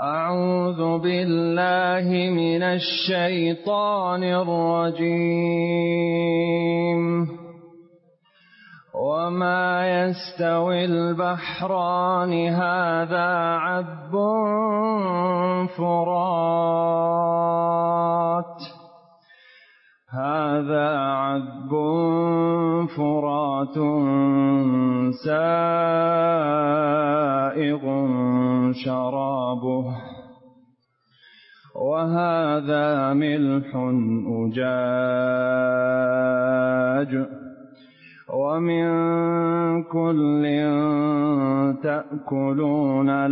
أعوذ بالله من الشيطان الرجيم. وما يستوي البحران هذا عذب فرات سائغ شرابه وهذا ملح أجاج ومن كل تأكلون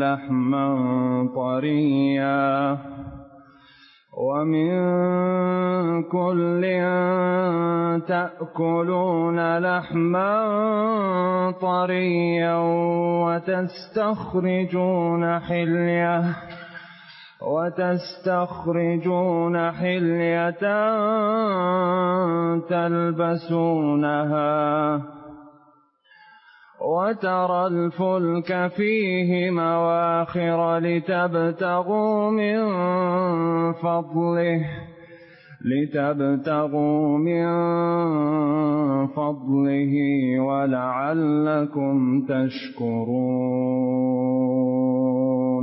لحما طريا وتستخرجون حلية تلبسونها وترى الفلك فيه مواخر لتبتغوا من فضله ولعلكم تشكرون.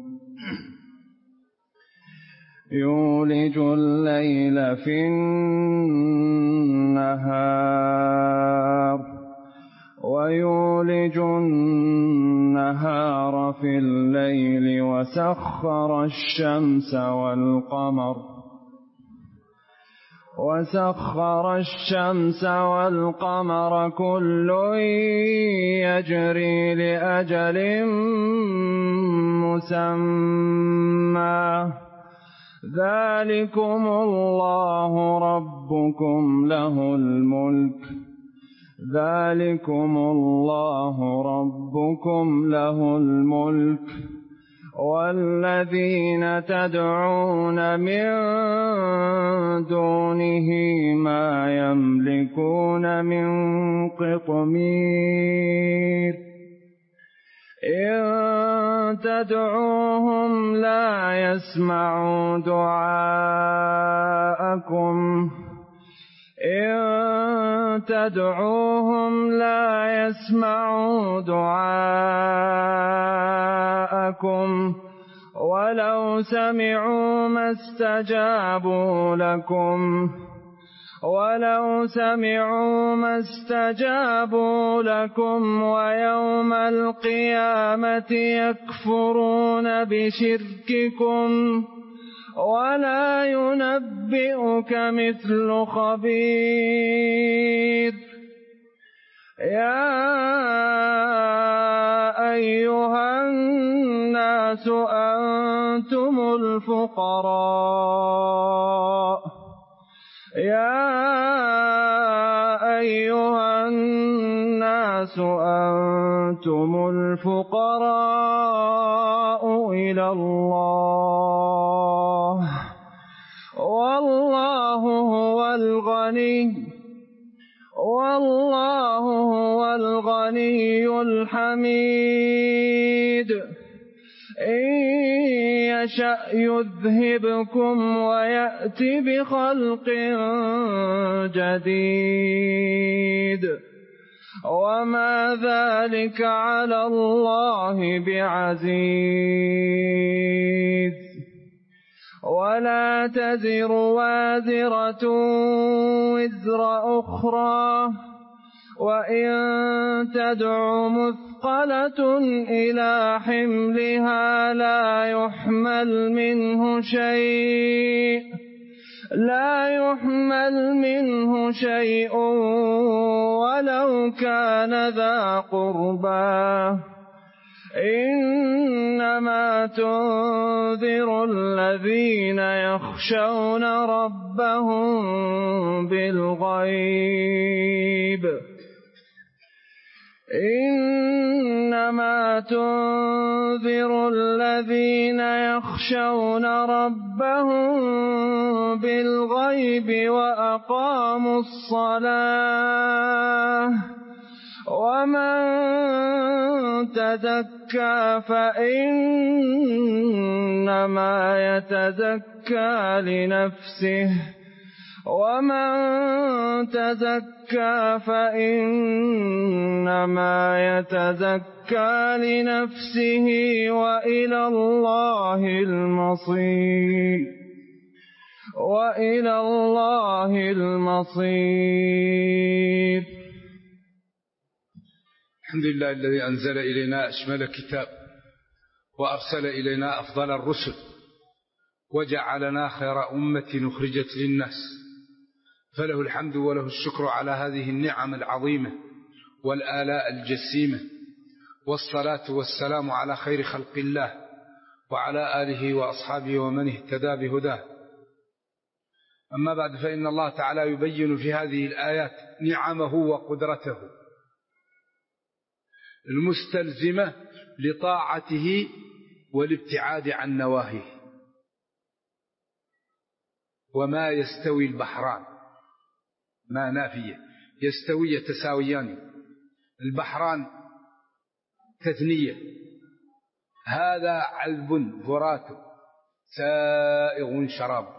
يولج الليل في النهار ويولج النهار في الليل وسخر الشمس والقمر كل يجري لأجل مسمى ذلكم الله ربكم له الملك والذين تدعون من دونه ما يملكون من قطمير إن تدعوهم لا يسمعوا دعاءكم ولو سمعوا ما استجابوا لكم ويوم القيامة يكفرون بشرككم ولا ينبئك مثل خبير. يا أيها الناس أنتم الفقراء إلى الله والله هو الغني الحميد. إن يشأ يذهبكم ويأت بخلق جديد وما ذلك على الله بعزيز. ولا تزر وازرة وزر أخرى وإن تدع مثقلة إلى حملها لا يحمل منه شيء ولو كان ذا قربى. إنما تنذر الذين يخشون ربهم بالغيب وأقاموا الصلاة ومن تزكى فإنما فإنما يتزكى لنفسه ومن تزكى فإنما يتزكى لنفسه وإلى الله المصير. الحمد لله الذي أنزل إلينا أشمل كتاب وأرسل إلينا أفضل الرسل وجعلنا خير أمة أخرجت للناس، فله الحمد وله الشكر على هذه النعم العظيمة والآلاء الجسيمة، والصلاة والسلام على خير خلق الله وعلى آله وأصحابه ومن اهتدى بهداه. أما بعد، فإن الله تعالى يبين في هذه الآيات نعمه وقدرته المستلزمة لطاعته والابتعاد عن نواهيه. وما يستوي البحران، ما نافية، يستوي يتساويان، البحران تثنية، هذا عذب فرات سائغ شراب،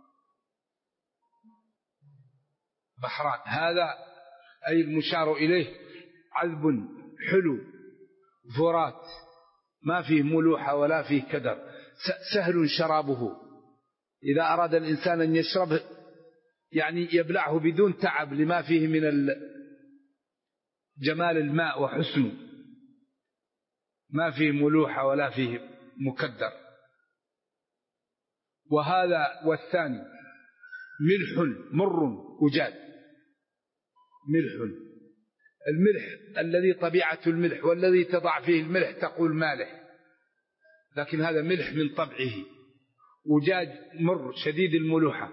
بحران، هذا أي المشار إليه عذب حلو فرات، ما فيه ملوحة ولا فيه كدر، سهل شرابه، إذا أراد الإنسان أن يشرب يعني يبلعه بدون تعب لما فيه من جمال الماء وحسنه، ما فيه ملوحة ولا فيه مكدر. وهذا والثاني ملح مر أجاد، ملح، الملح الذي طبيعة الملح والذي تضع فيه الملح تقول مالح، لكن هذا ملح من طبعه، أجاج مر شديد الملوحة،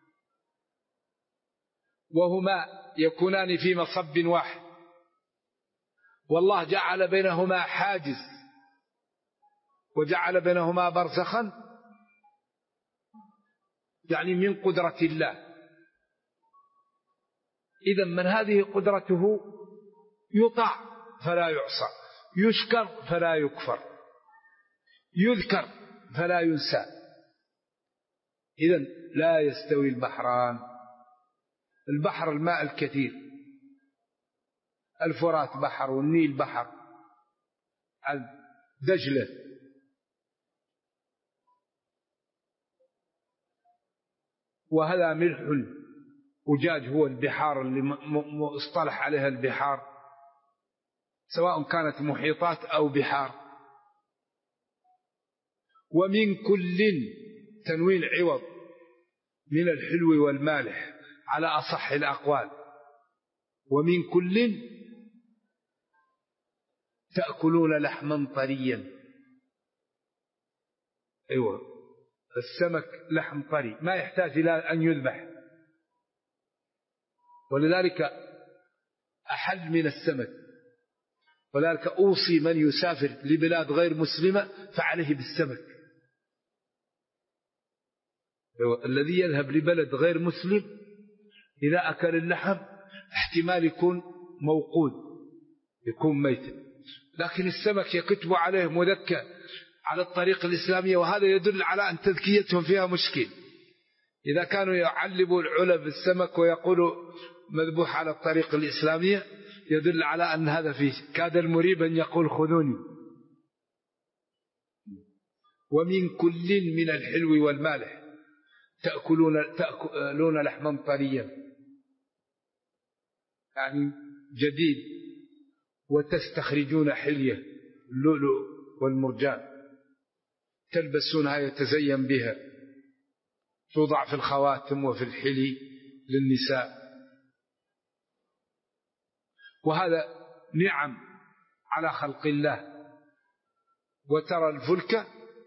وهما يكونان في مصب واحد، والله جعل بينهما حاجز وجعل بينهما برزخا، يعني من قدرة الله. إذا من هذه قدرته يطاع فلا يعصى، يشكر فلا يكفر، يذكر فلا ينسى. إذا لا يستوي البحران، البحر الماء الكثير، الفرات بحر والنيل بحر، دجلة، وهذا ملح أجاج، هو البحار اللي اصطلح عليها البحار، سواء كانت محيطات أو بحار. ومن كل، تنوين عوض من الحلو والمالح على أصح الأقوال، ومن كل تأكلون لحما طريا. أيوة، السمك لحم طري ما يحتاج إلى أن يذبح، ولذلك أحل من السمك. ولذلك أوصي من يسافر لبلاد غير مسلمة فعليه بالسمك. الذي يذهب لبلد غير مسلم إذا أكل اللحم احتمال يكون موقود، يكون ميت، لكن السمك يكتب عليه مذكى على الطريق الإسلامية، وهذا يدل على أن تذكيتهم فيها مشكل. إذا كانوا يعلبوا العلب السمك ويقولوا مذبوح على الطريق الإسلامية، يدل على أن هذا فيه، كاد المريب أن يقول خذوني. ومن كل من الحلو والمالح تأكلون لحما طريا، يعني جديد، وتستخرجون حلية، اللؤلؤ والمرجان، تلبسونها يتزين بها، توضع في الخواتم وفي الحلي للنساء. وهذا نعم على خلق الله. وترى الفلك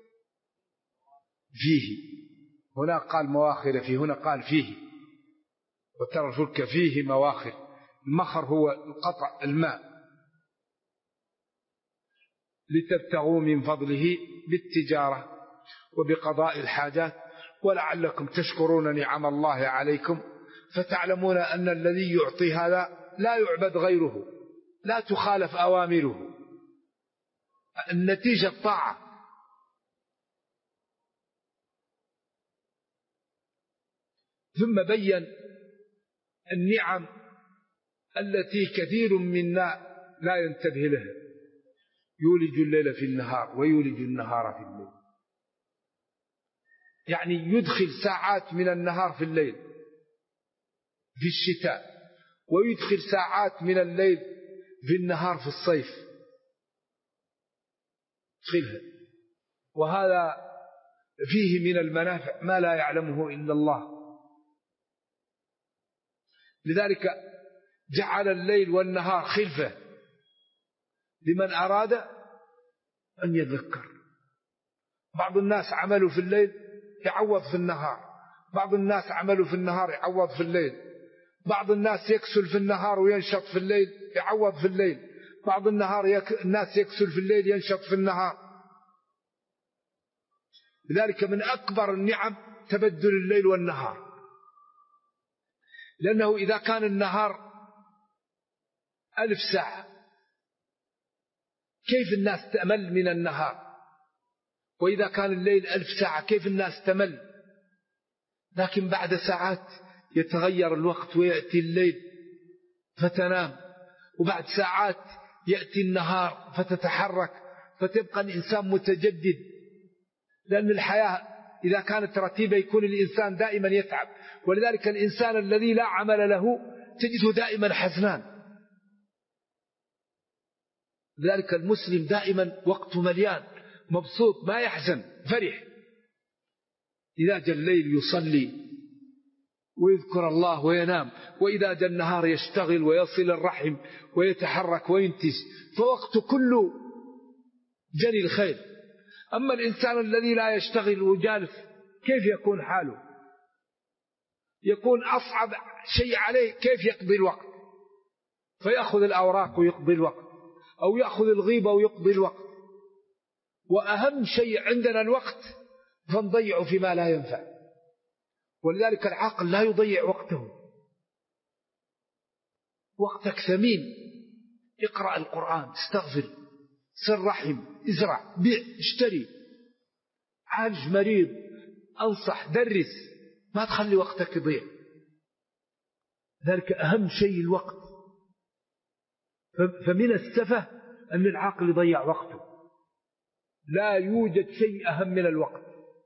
فيه، هنا قال مواخر فيه، هنا قال فيه، وترى الفلك فيه مواخر، المخر هو القطع الماء، لتبتغوا من فضله بالتجارة وبقضاء الحاجات، ولعلكم تشكرون نعم الله عليكم، فتعلمون أن الذي يعطي هذا لا يعبد غيره، لا تخالف أوامره، النتيجة طاعة. ثم بين النعم التي كثير منا لا ينتبه لها، يولج الليل في النهار ويولج النهار في الليل، يعني يدخل ساعات من النهار في الليل في الشتاء، ويدخل ساعات من الليل في النهار في الصيف، يدخلها، وهذا فيه من المنافع ما لا يعلمه إلا الله. لذلك جعل الليل والنهار خلفة لمن أراد أن يذكر. بعض الناس عملوا في الليل يعوض في النهار، بعض الناس عملوا في النهار يعوض في الليل، بعض الناس يكسل في النهار وينشط في الليل يعوض في الليل، بعض الناس يكسل في الليل ينشط في النهار. لذلك من أكبر النعم تبدل الليل والنهار، لأنه إذا كان النهار 1000 ساعة كيف الناس تمل من النهار، وإذا كان الليل 1000 ساعة كيف الناس تمل. لكن بعد ساعات يتغير الوقت ويأتي الليل فتنام، وبعد ساعات يأتي النهار فتتحرك، فتبقى الإنسان متجدد. لأن الحياة إذا كانت رتيبة يكون الإنسان دائما يتعب، ولذلك الإنسان الذي لا عمل له تجده دائما حزنان. لذلك المسلم دائما وقته مليان مبسوط ما يحزن فرح. إذا جاء الليل يصلي ويذكر الله وينام، وإذا جاء النهار يشتغل ويصل الرحم ويتحرك وينتج، فوقته كله جري الخير. أما الإنسان الذي لا يشتغل وجالس كيف يكون حاله؟ يكون أصعب شيء عليه كيف يقضي الوقت، فيأخذ الأوراق ويقضي الوقت، أو يأخذ الغيبة ويقضي الوقت. وأهم شيء عندنا الوقت، فنضيعه فيما لا ينفع. ولذلك العاقل لا يضيع وقته، وقتك ثمين. اقرأ القرآن، استغفر، صل رحم، ازرع، بيع، اشتري، عالج مريض، أنصح، درس، ما تخلي وقتك يضيع. ذلك أهم شيء الوقت. فمن السفه أن العاقل يضيع وقته، لا يوجد شيء أهم من الوقت.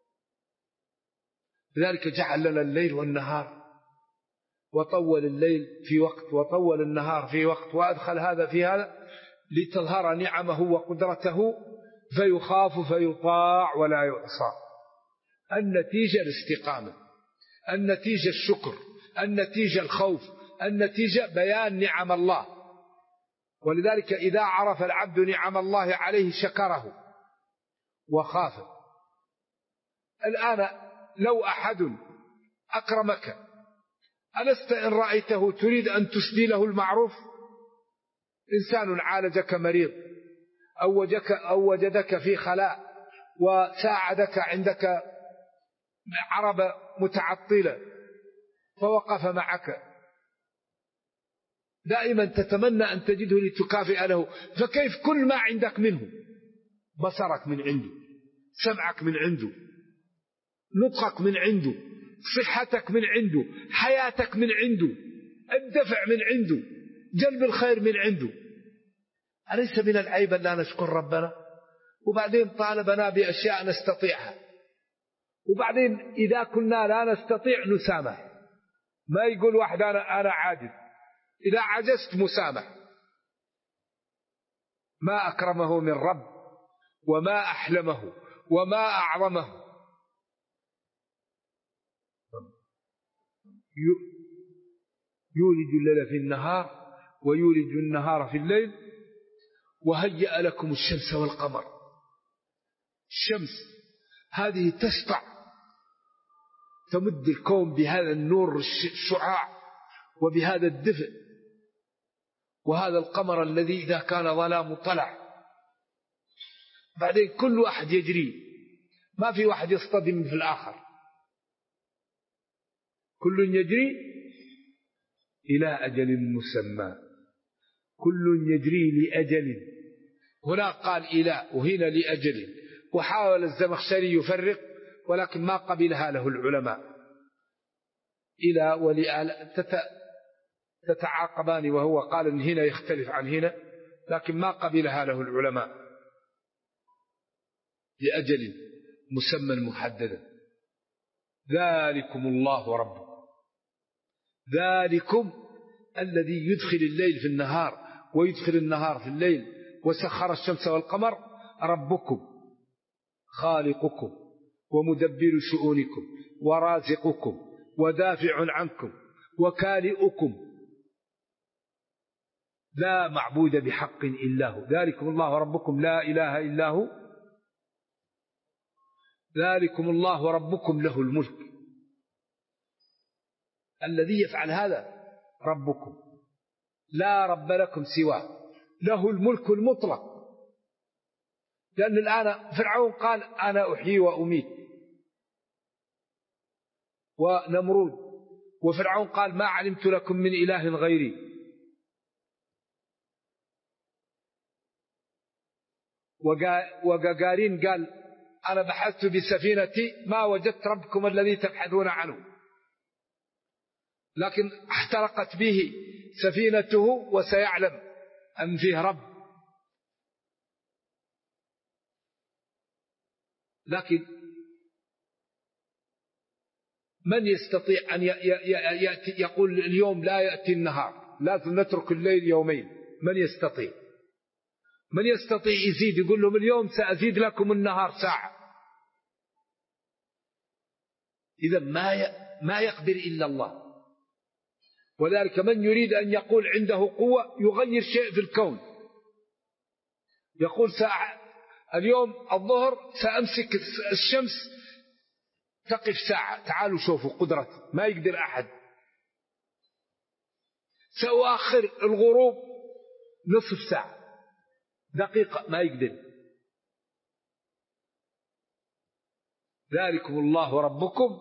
لذلك جعل لنا الليل والنهار، وطول الليل في وقت وطول النهار في وقت، وأدخل هذا في هذا لتظهر نعمه وقدرته، فيخاف فيطاع ولا يعصى. النتيجة الاستقامة، النتيجة الشكر، النتيجة الخوف، النتيجة بيان نعم الله. ولذلك إذا عرف العبد نعم الله عليه شكره وخاف. الآن لو أحد أكرمك، ألست إن رأيته تريد أن تسدي له المعروف؟ إنسان عالجك مريض، أو وجدك في خلاء وساعدك عندك عربة متعطلة فوقف معك، دائما تتمنى أن تجده لتكافئ له. فكيف كل ما عندك منه، بصرك من عنده، سمعك من عنده، نطقك من عنده، صحتك من عنده، حياتك من عنده، الدفع من عنده، جلب الخير من عنده. أليس من العيب أن لا نشكر ربنا؟ وبعدين طالبنا بأشياء نستطيعها، وبعدين إذا كنا لا نستطيع نسامح. ما يقول واحد أنا عاجز، إذا عجزت مسامح. ما أكرمه من رب، وما أحلمه، وما أعظمه. يولج الليل في النهار ويولج النهار في الليل، وهيأ لكم الشمس والقمر. الشمس هذه تسطع تمد الكون بهذا النور الشعاع وبهذا الدفء، وهذا القمر الذي إذا كان ظلام طلع. بعدين كل واحد يجري، ما في واحد يصطدم في الآخر، كل يجري إلى أجل مسمى، كل يجري لأجل. هنا قال إلى وهنا لأجل، وحاول الزمخشري يفرق ولكن ما قبلها له العلماء. إلى ولي تتعاقبان، وهو قال إن هنا يختلف عن هنا، لكن ما قبلها له العلماء لأجل مسمى محددا. ذلكم الله ربكم، ذلكم الذي يدخل الليل في النهار ويدخل النهار في الليل وسخر الشمس والقمر، ربكم خالقكم ومدبر شؤونكم ورازقكم ودافع عنكم وكالئكم، لا معبود بحق إلا هو، ذلكم الله ربكم لا إله إلا هو، ذلكم الله ربكم له الملك. الذي يفعل هذا ربكم، لا رب لكم سواه، له الملك المطلق. لأن الآن فرعون قال أنا أحيي وأميت، ونمرود، وفرعون قال ما علمت لكم من إله غيري، وقارين قال أنا بحثت بسفينتي ما وجدت ربكم الذي تبحثون عنه، لكن احترقت به سفينته وسيعلم أن فيه رب. لكن من يستطيع أن يقول اليوم لا يأتي النهار، لازم نترك الليل يومين؟ من يستطيع؟ من يستطيع يزيد يقول لهم اليوم سأزيد لكم النهار ساعة؟ إذا ما يقدر إلا الله. وذلك من يريد أن يقول عنده قوة يغير شيء في الكون، يقول ساعة اليوم الظهر سأمسك الشمس تقف ساعة، تعالوا شوفوا قدرتي، ما يقدر أحد. سأؤخر الغروب نصف ساعة، دقيقة، ما يقدر. ذلكم الله ربكم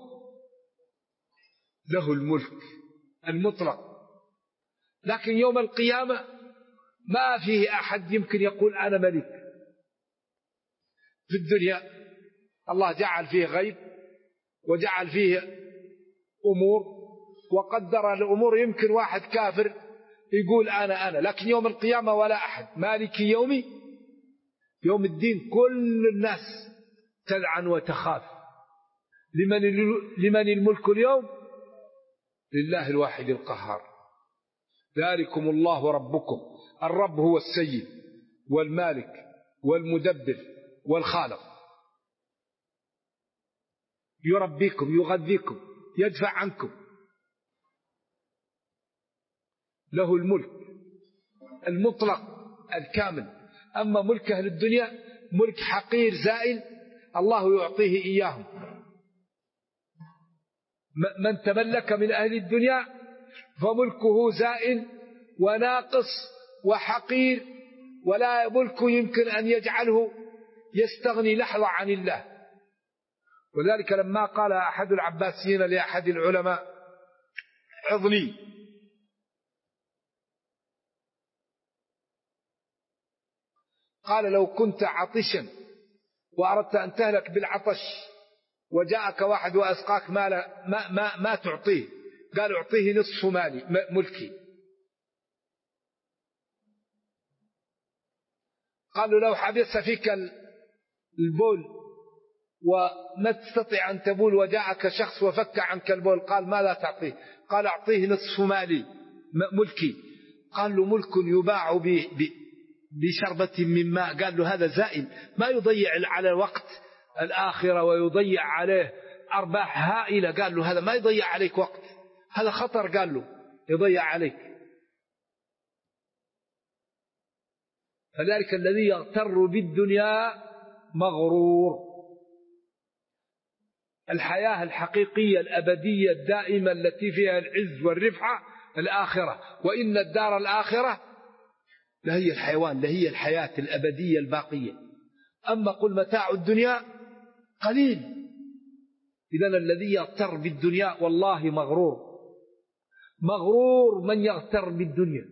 له الملك المطلق. لكن يوم القيامة ما فيه أحد يمكن يقول أنا ملك. في الدنيا الله جعل فيه غيب وجعل فيه أمور وقدر الأمور، يمكن واحد كافر يقول أنا، لكن يوم القيامة ولا أحد. مالك يوم الدين كل الناس تلعن وتخاف. لمن الملك اليوم؟ لله الواحد القهار. ذلكم الله ربكم، الرب هو السيد والمالك والمدبر والخالق، يربيكم يغذيكم يدفع عنكم، له الملك المطلق الكامل. أما ملك أهل الدنيا ملك حقير زائل الله يعطيه إياهم. من تملك من أهل الدنيا فملكه زائل وناقص وحقير، ولا ملك يمكن أن يجعله يستغني لحظة عن الله. ولذلك لما قال أحد العباسيين لأحد العلماء عظني، قال لو كنت عطشا وأردت أن تهلك بالعطش وجاءك واحد وأسقاك مالا ما تعطيه، قال أعطيه نصف مالي ملكي. قالوا لو حبس فيك البول وما تستطيع أن تبول وجاءك شخص وفك عنك البول، قال ماذا تعطيه؟ قال أعطيه نصف مالي ملكي. قال له ملك يباع بشربة من ماء، قال له هذا زائل، ما يضيع على وقت الآخرة ويضيع عليه أرباح هائلة. قال له هذا ما يضيع عليك وقت، هذا خطر، قال له يضيع عليك. فذلك الذي يغتر بالدنيا مغرور. الحياة الحقيقية الأبدية الدائمة التي فيها العز والرفعة الآخرة، وإن الدار الآخرة لهي الحيوان، لهي الحياة الأبدية الباقية. أما قل متاع الدنيا قليل. إذن الذي يغتر بالدنيا والله مغرور. مغرور من يغتر بالدنيا،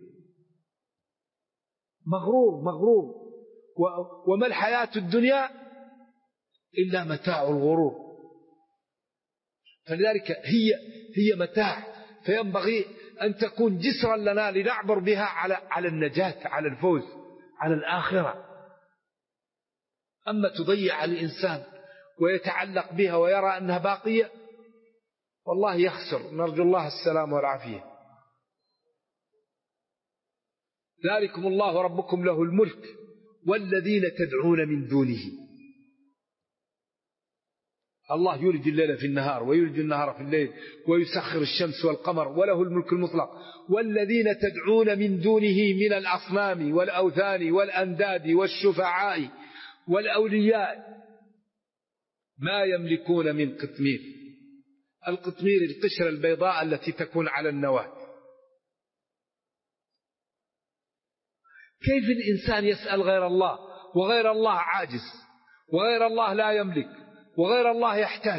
مغرور. وما الحياة الدنيا إلا متاع الغرور. فلذلك هي متاع، فينبغي أن تكون جسرا لنا لنعبر بها على النجاة، على الفوز، على الآخرة. أما تضيع الإنسان ويتعلق بها ويرى أنها باقية، والله يخسر، نرجو الله السلام والعافية. ذلكم الله ربكم له الملك والذين تدعون من دونه. الله يولج الليل في النهار ويولج النهار في الليل ويسخر الشمس والقمر وله الملك المطلق. والذين تدعون من دونه من الأصنام والأوثان والأنداد والشفعاء والأولياء ما يملكون من قطمير. القطمير القشرة البيضاء التي تكون على النواة. كيف الإنسان يسأل غير الله وغير الله عاجز وغير الله لا يملك وغير الله يحتاج؟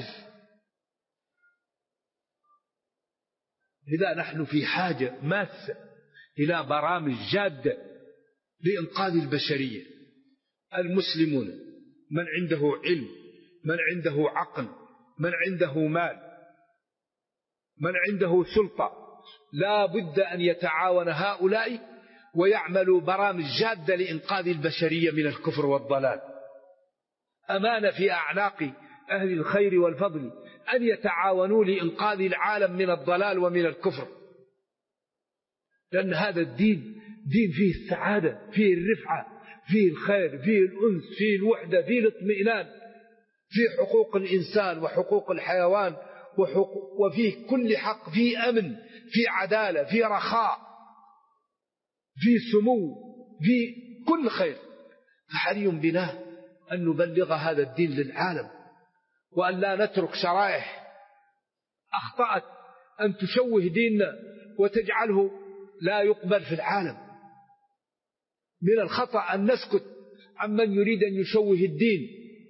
لذا نحن في حاجة ماسة إلى برامج جادة لإنقاذ البشرية. المسلمون من عنده علم، من عنده عقل، من عنده مال، من عنده سلطة، لا بد أن يتعاون هؤلاء ويعملوا برامج جادة لإنقاذ البشرية من الكفر والضلال. أمانة في أعناق أهل الخير والفضل أن يتعاونوا لإنقاذ العالم من الضلال ومن الكفر، لأن هذا الدين دين فيه السعادة، فيه الرفعة، فيه الخير، فيه الأنس، فيه الوحدة، فيه الاطمئنان، فيه حقوق الإنسان وحقوق الحيوان وفيه كل حق، فيه أمن، فيه عدالة، فيه رخاء، فيه سمو، فيه كل خير. فحري بنا أن نبلغ هذا الدين للعالم، وأن لا نترك شرائح أخطأت أن تشوه ديننا وتجعله لا يقبل في العالم. من الخطأ أن نسكت عمن يريد أن يشوه الدين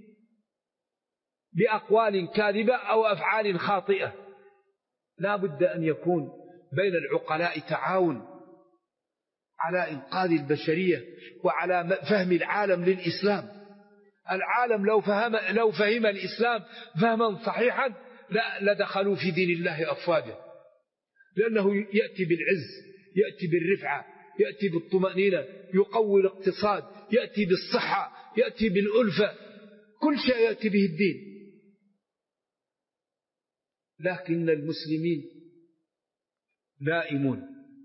بأقوال كاذبة أو أفعال خاطئة. لا بد أن يكون بين العقلاء تعاون على إنقاذ البشرية وعلى فهم العالم للإسلام. العالم لو فهم الإسلام فهما صحيحا لدخلوا في دين الله أفواجا، لأنه يأتي بالعز، يأتي بالرفعة، يأتي بالطمأنينة، يقوي الاقتصاد، يأتي بالصحة، يأتي بالألفة، كل شيء يأتي به الدين. لكن المسلمين نائمون،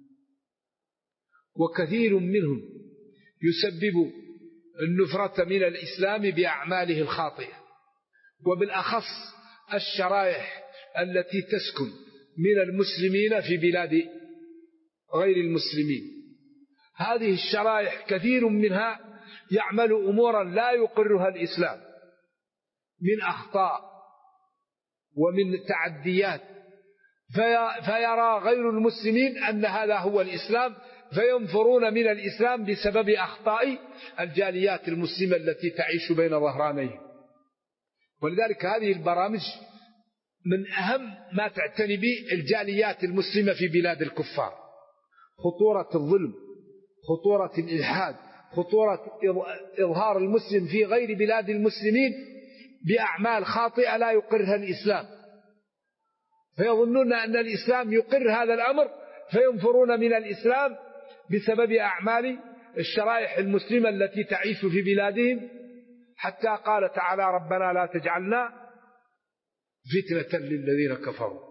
وكثير منهم يسبب النفرة من الإسلام بأعماله الخاطئة، وبالأخص الشرائح التي تسكن من المسلمين في بلاد غير المسلمين. هذه الشرائح كثير منها يعمل أمورا لا يقرها الإسلام من أخطاء ومن تعديات، فيرى غير المسلمين أن هذا هو الإسلام، فينفرون من الإسلام بسبب أخطاء الجاليات المسلمة التي تعيش بين ظهرانيه. ولذلك هذه البرامج من أهم ما تعتني به الجاليات المسلمة في بلاد الكفار: خطورة الظلم، خطورة الإلحاد، خطورة إظهار المسلم في غير بلاد المسلمين بأعمال خاطئة لا يقرها الإسلام، فيظنون أن الإسلام يقر هذا الأمر فينفرون من الإسلام بسبب أعمال الشرائح المسلمة التي تعيش في بلادهم، حتى قال تعالى: ربنا لا تجعلنا فتنة للذين كفروا.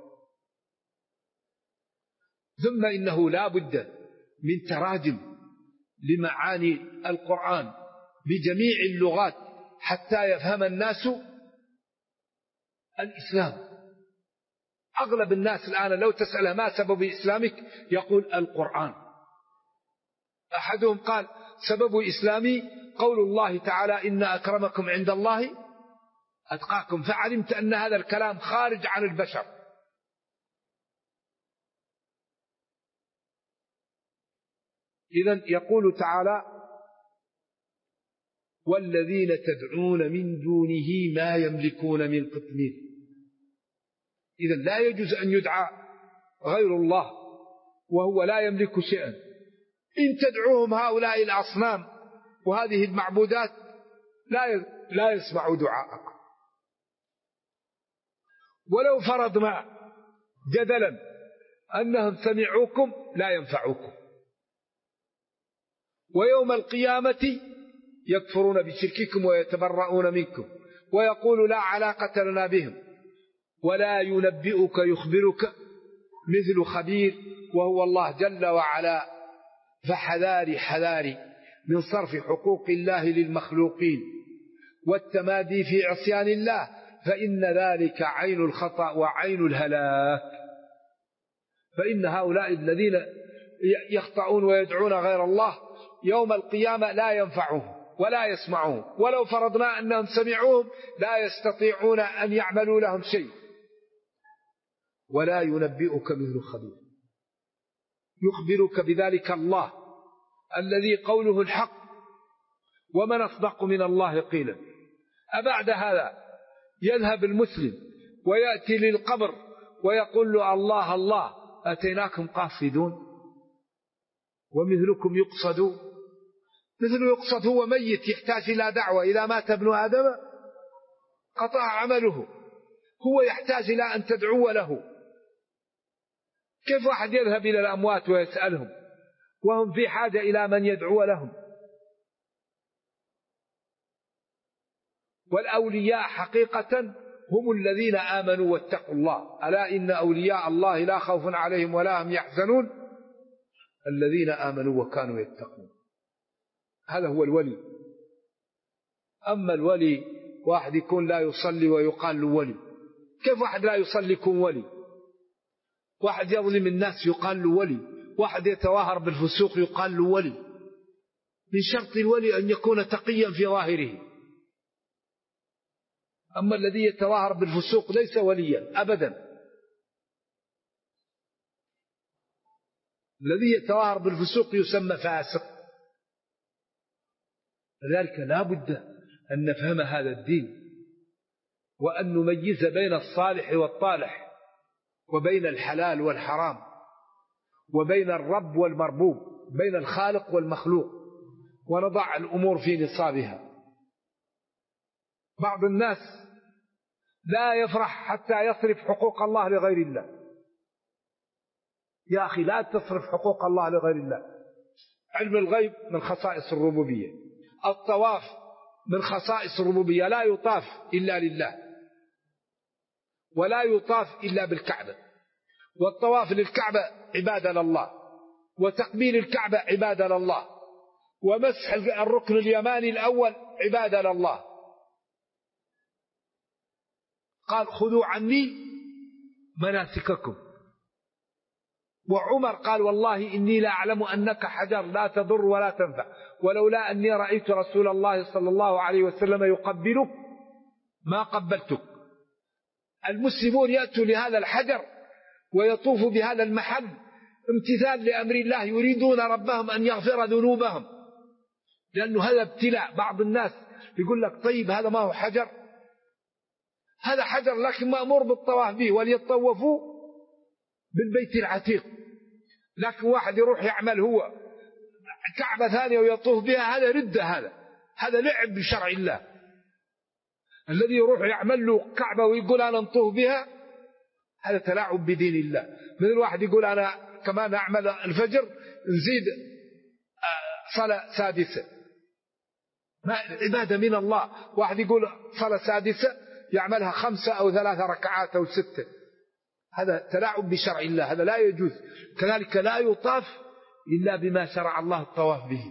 ثم إنه لا بد من تراجم لمعاني القرآن بجميع اللغات حتى يفهم الناس الإسلام. أغلب الناس الآن لو تسأله ما سبب إسلامك يقول القرآن. أحدهم قال: سبب إسلامي قول الله تعالى: إن أكرمكم عند الله أتقاكم، فعلمت أن هذا الكلام خارج عن البشر. إذن يقول تعالى: والذين تدعون من دونه ما يملكون من قطمير. إذن لا يجوز أن يدعى غير الله وهو لا يملك شيئا. إن تدعوهم هؤلاء الأصنام وهذه المعبودات لا يسمعوا دعاءكم. ولو فرضنا جدلا أنهم سمعوكم لا ينفعوكم، ويوم القيامة يكفرون بشرككم ويتبرؤون منكم ويقول لا علاقة لنا بهم، ولا ينبئك يخبرك مثل خبير وهو الله جل وعلا. فحذاري من صرف حقوق الله للمخلوقين والتمادي في عصيان الله، فإن ذلك عين الخطأ وعين الهلاك. فإن هؤلاء الذين يخطئون ويدعون غير الله يوم القيامة لا ينفعهم ولا يسمعون، ولو فرضنا أنهم سمعوهم لا يستطيعون أن يعملوا لهم شيء. ولا ينبئك مثل خبير، يخبرك بذلك الله الذي قوله الحق، ومن أصدق من الله قيلا. أبعد هذا يذهب المسلم ويأتي للقبر ويقول له الله الله أتيناكم قاصدون ومثلكم يقصد. مثل يقصد هو ميت يحتاج إلى دعوة، إذا مات ابن آدم قطع عمله، هو يحتاج إلى أن تدعو له. كيف واحد يذهب إلى الأموات ويسألهم وهم في حاجة إلى من يدعو لهم؟ والأولياء حقيقة هم الذين آمنوا واتقوا الله. ألا إن أولياء الله لا خوف عليهم ولا هم يحزنون الذين آمنوا وكانوا يتقون. هذا هو الولي. أما الولي واحد يكون لا يصلي ويقال له ولي. كيف واحد لا يصلي يكون ولي؟ واحد يظلم الناس يقال له ولي، واحد يتواهر بالفسوق يقال له ولي. من شرط الولي أن يكون تقيا في ظاهره. أما الذي يتواهر بالفسوق ليس وليا أبدا. الذي يتواهر بالفسوق يسمى فاسق. لذلك لا بد أن نفهم هذا الدين، وأن نميز بين الصالح والطالح، وبين الحلال والحرام، وبين الرب والمربوب، بين الخالق والمخلوق، ونضع الأمور في نصابها. بعض الناس لا يفرح حتى يصرف حقوق الله لغير الله. يا أخي لا تصرف حقوق الله لغير الله. علم الغيب من خصائص الربوبية، الطواف من خصائص الربوبية، لا يطاف إلا لله، ولا يطاف إلا بالكعبة، والطواف للكعبة عبادة لله، وتقبيل الكعبة عبادة لله، ومسح الركن اليماني الأول عبادة لله. قال خذوا عني مناسككم. وعمر قال والله إني لا أعلم أنك حجر لا تضر ولا تنفع، ولولا أني رأيت رسول الله صلى الله عليه وسلم يقبلك ما قبلتك. المسلمون يأتوا لهذا الحجر ويطوفوا بهذا المحل امتثال لأمر الله، يريدون ربهم أن يغفر ذنوبهم، لأنه هذا ابتلاء. بعض الناس يقول لك طيب هذا ما هو حجر؟ هذا حجر لكن مأمور بالطواف به، وليطوفوا بالبيت العتيق. لكن واحد يروح يعمل هو كعبة ثانية ويطوف بها، هذا ردة، هذا لعب بشرع الله. الذي يروح يعمل له كعبة ويقول أنا نطوف بها، هذا تلاعب بدين الله. مثل واحد يقول أنا كمان أعمل الفجر نزيد صلاة سادسة، عبادة من الله. واحد يقول صلاة سادسة يعملها 5 أو 3 ركعات أو 6، هذا تلاعب بشرع الله، هذا لا يجوز. كذلك لا يطاف إلا بما شرع الله الطواف به.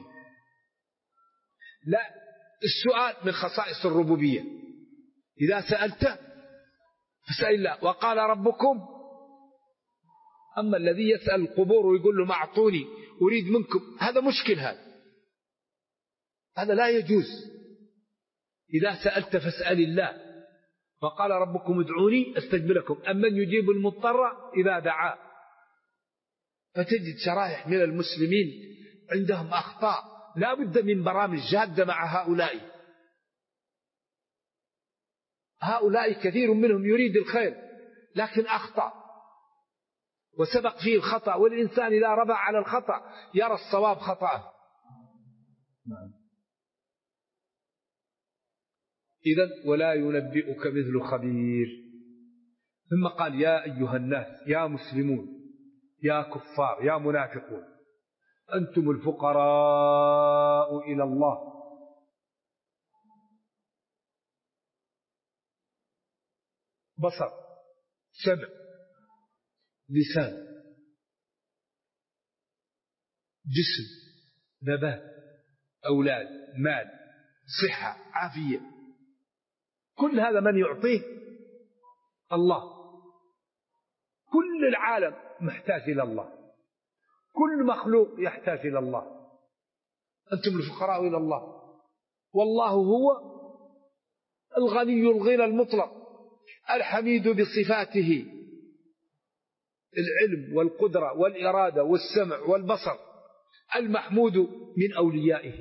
لا، السؤال من خصائص الربوبية. إذا سألت فاسأل الله وقال ربكم. أما الذي يسأل القبور ويقول له ما أعطوني أريد منكم، هذا مشكل، هذا لا يجوز. إذا سألت فاسأل الله وقال ربكم ادعوني استجب لكم أمن يجيب المضطر إذا دعاه. فتجد شرائح من المسلمين عندهم أخطاء، لا بد من برامج جادة مع هؤلاء كثير منهم يريد الخير لكن أخطأ وسبق فيه الخطأ. والإنسان إذا ربع على الخطأ يرى الصواب خطأه. إذن ولا ينبئك مثل خبير. ثم قال يا أيها الناس يا مسلمون يا كفار يا منافقون أنتم الفقراء إلى الله. بصر، سمع، لسان، جسم، نبات، أولاد، مال، صحة، عافية، كل هذا من يعطيه؟ الله. كل العالم محتاج إلى الله، كل مخلوق يحتاج إلى الله. أنتم الفقراء إلى الله، والله هو الغني الغنى المطلق الحميد بصفاته، العلم والقدرة والإرادة والسمع والبصر، المحمود من أوليائه.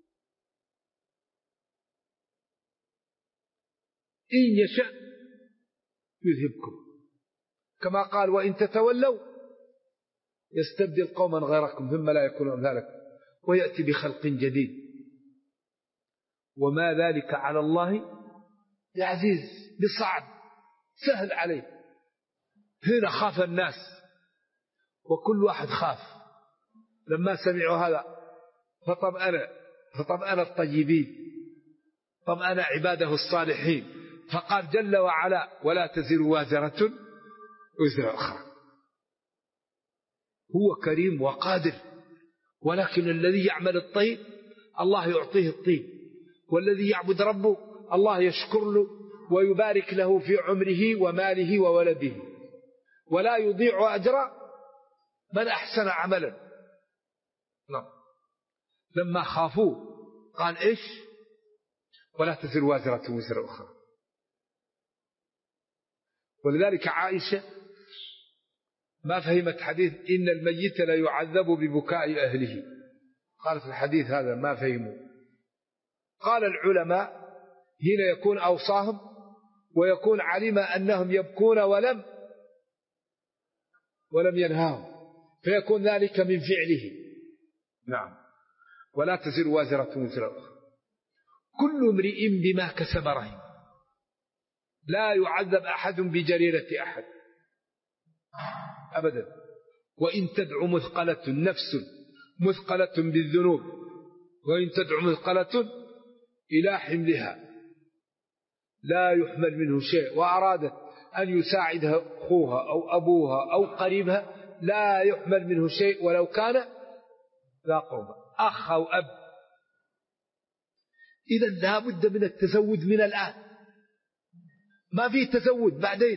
إن يشاء يذهبكم كما قال وإن تتولوا يستبدل قوما غيركم ثم لا يكونوا أمثالكم ويأتي بخلق جديد وما ذلك على الله بعزيز. بصعب، سهل عليه. هنا خاف الناس وكل واحد خاف لما سمعوا هذا، فطمأن الطيبين، طمأن عباده الصالحين، فقال جل وعلا ولا تزر وازرة وزر أخرى. هو كريم وقادر، ولكن الذي يعمل الطيب الله يعطيه الطيب، والذي يعبد ربه الله يشكر له ويبارك له في عمره وماله وولده، ولا يضيع أجر من أحسن عملا. نعم. لما خافوا قال إيش؟ ولا تزر وازرة وزر أخرى. ولذلك عائشة ما فهمت حديث إن الميت لا يعذب ببكاء أهله، قالت الحديث هذا ما فهموا. قال العلماء هنا يكون أوصاهم ويكون علم أنهم يبكون ولم ينهاهم، فيكون ذلك من فعله. نعم. ولا تزر وازرة وزر أخرى، كل امرئ بما كسب رهين، لا يعذب أحد بجريرة أحد أبدا. وإن تدع مثقلة، نفس مثقلة بالذنوب، وإن تدع مثقلة إلى حملها لا يحمل منه شيء، وأرادت أن يساعدها أخوها أو أبوها أو قريبها لا يحمل منه شيء ولو كان ذا قربى، أخ أو أب. إذن لا بد من التزود من الآن، ما فيه تزود بعدين.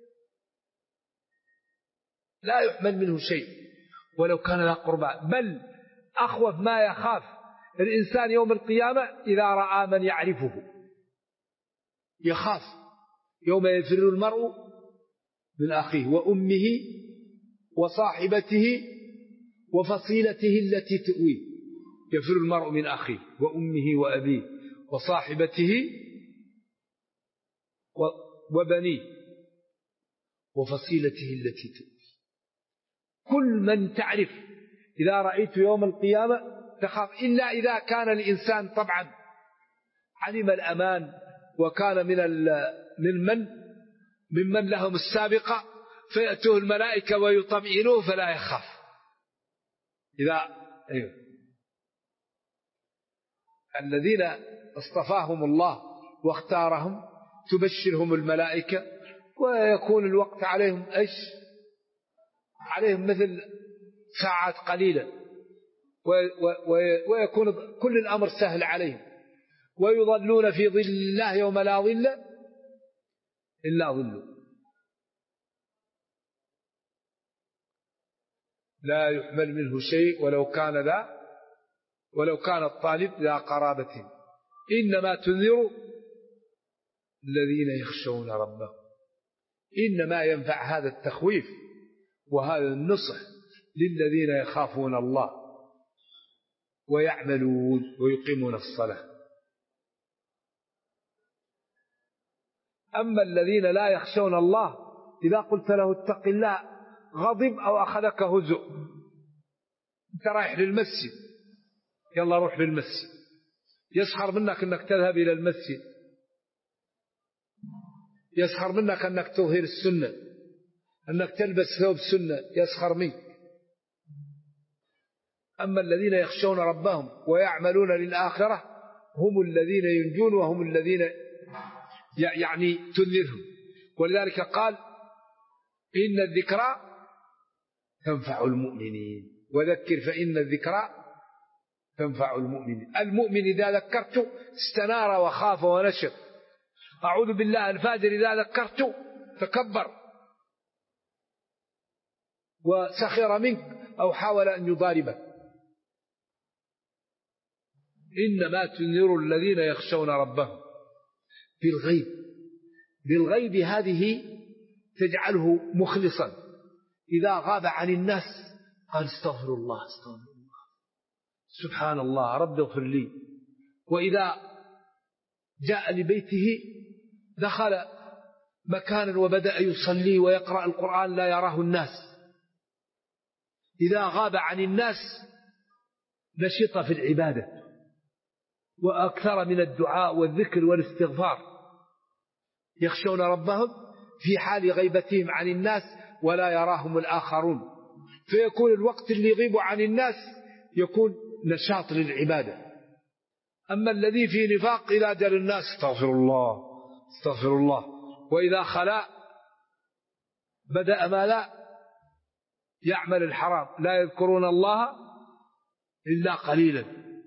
لا يحمل منه شيء ولو كان ذا قربى، بل أخوف ما يخاف الإنسان يوم القيامة إذا رأى من يعرفه، يخاف يوم يفر المرء من أخيه وأمه وصاحبته وفصيلته التي تؤويه. يفر المرء من أخيه وأمه وأبيه وصاحبته وبنيه وفصيلته التي تؤويه. كل من تعرف إذا رأيت يوم القيامة تخاف، إلا إذا كان الإنسان طبعا علم الأمان وكان ممن لهم السابقة فيأتوه الملائكة ويطمئنوه فلا يخاف. الذين اصطفاهم الله واختارهم تبشرهم الملائكة ويكون الوقت عليهم عليهم مثل ساعات قليلة، ويكون كل الأمر سهل عليهم، ويظلون في ظل الله يوم لا ظل إلا ظله. لا يحمل منه شيء ولو كان الطالب ذا قرابة، إنما تنذر الذين يخشون ربهم. إنما ينفع هذا التخويف وهذا النصح للذين يخافون الله ويعملون ويقيمون الصلاة. أما الذين لا يخشون الله إذا قلت له اتق الله غضب أو أخذك هزء. أنت رايح للمسجد، يلا روح للمسجد، يسخر منك أنك تذهب إلى المسجد، يسخر منك أنك تظهر السنة، أنك تلبس ثوب السنة، يسخر منك. أما الذين يخشون ربهم ويعملون للآخرة هم الذين ينجون وهم الذين يعني تنذرهم. ولذلك قال إن الذكرى تنفع المؤمنين، وذكر فإن الذكرى تنفع المؤمنين. المؤمن إذا ذكرته استنار وخاف ونشط. أعوذ بالله الفاجر إذا ذكرته تكبر وسخر منك أو حاول أن يضاربك. إنما تنذر الذين يخشون ربهم بالغيب. بالغيب هذه تجعله مخلصا، إذا غاب عن الناس قال استغفر الله استغفر الله سبحان الله رب اغفر لي. وإذا جاء لبيته دخل مكانا وبدأ يصلي ويقرأ القرآن لا يراه الناس. إذا غاب عن الناس نشط في العبادة وأكثر من الدعاء والذكر والاستغفار. يخشون ربهم في حال غيبتهم عن الناس ولا يراهم الآخرون، فيكون الوقت اللي يغيب عن الناس يكون نشاط للعبادة. أما الذي في نفاق إذا جاء الناس استغفر الله استغفر الله، وإذا خلا بدأ ما لا يعمل الحرام، لا يذكرون الله إلا قليلا.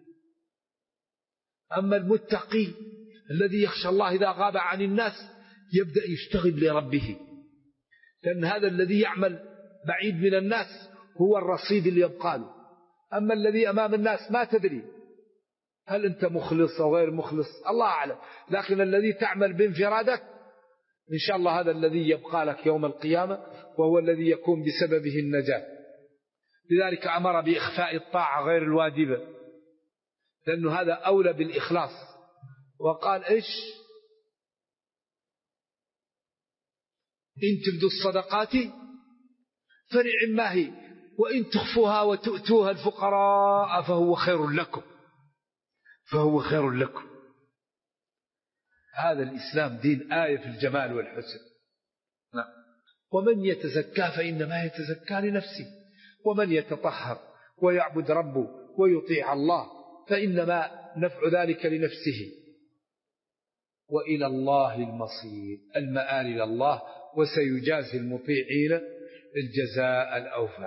أما المتقي الذي يخشى الله إذا غاب عن الناس يبدأ يشتغل لربه، لأن هذا الذي يعمل بعيد من الناس هو الرصيد اللي يبقى له. أما الذي أمام الناس ما تدري هل أنت مخلص أو غير مخلص، الله أعلم، لكن الذي تعمل بانفرادك إن شاء الله هذا الذي يبقى لك يوم القيامة، وهو الذي يكون بسببه النجاة. لذلك أمر بإخفاء الطاعة غير الواجبة، لأنه هذا أولى بالإخلاص. وقال إيش؟ إن تبدوا الصدقات فنعم ما هي، وإن تخفوها وتؤتوها الفقراء فهو خير لكم، فهو خير لكم. هذا الإسلام دين آية في الجمال والحسن. ومن يتزكى فإنما يتزكى لنفسه، ومن يتطهر ويعبد ربه ويطيع الله فإنما نفع ذلك لنفسه. وإلى الله المصير، المآل إلى الله، وسيجازي المطيعين الجزاء الأوفى.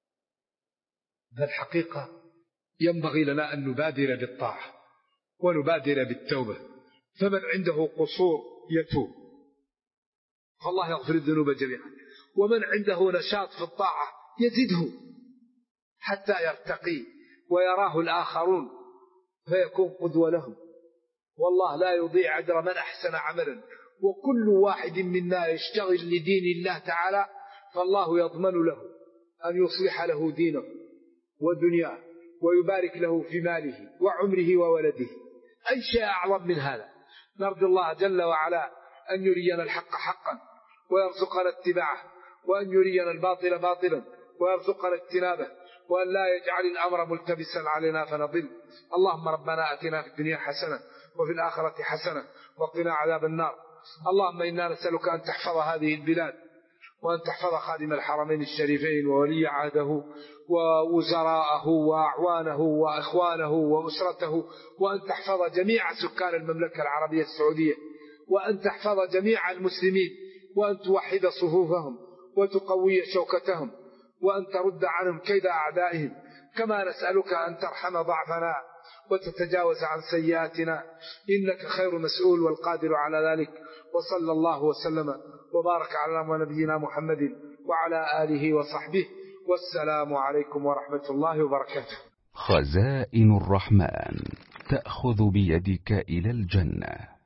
فالحقيقة ينبغي لنا أن نبادر بالطاعة ونبادر بالتوبة، فمن عنده قصور يتوب فالله يغفر الذنوب جميعا، ومن عنده نشاط في الطاعة يزده حتى يرتقي ويراه الآخرون فيكون قدوة لهم. والله لا يضيع أجر من أحسن عملا، وكل واحد منا يشتغل لدين الله تعالى فالله يضمن له أن يصلح له دينه ودنياه ويبارك له في ماله وعمره وولده. أي شيء أعظم من هذا؟ نرجو الله جل وعلا أن يرينا الحق حقا ويرزقنا اتباعه، وأن يرينا الباطل باطلا ويرزقنا اجتنابه، وأن لا يجعل الأمر ملتبسا علينا فنضل. اللهم ربنا أتنا في الدنيا حسنة وفي الآخرة حسنة وقنا عذاب النار. اللهم إنا نسألك أن تحفظ هذه البلاد، وأن تحفظ خادم الحرمين الشريفين وولي عهده ووزراءه وأعوانه وإخوانه وأسرته، وأن تحفظ جميع سكان المملكة العربية السعودية، وأن تحفظ جميع المسلمين، وأن توحد صفوفهم وتقوي شوكتهم، وأن ترد عنهم كيد أعدائهم. كما نسألك أن ترحم ضعفنا وتتجاوز عن سيئاتنا، إنك خير مسؤول والقادر على ذلك. وصلى الله وسلم وبارك على نبينا محمد وعلى آله وصحبه، والسلام عليكم ورحمة الله وبركاته. خزائن الرحمن تأخذ بيدك إلى الجنة.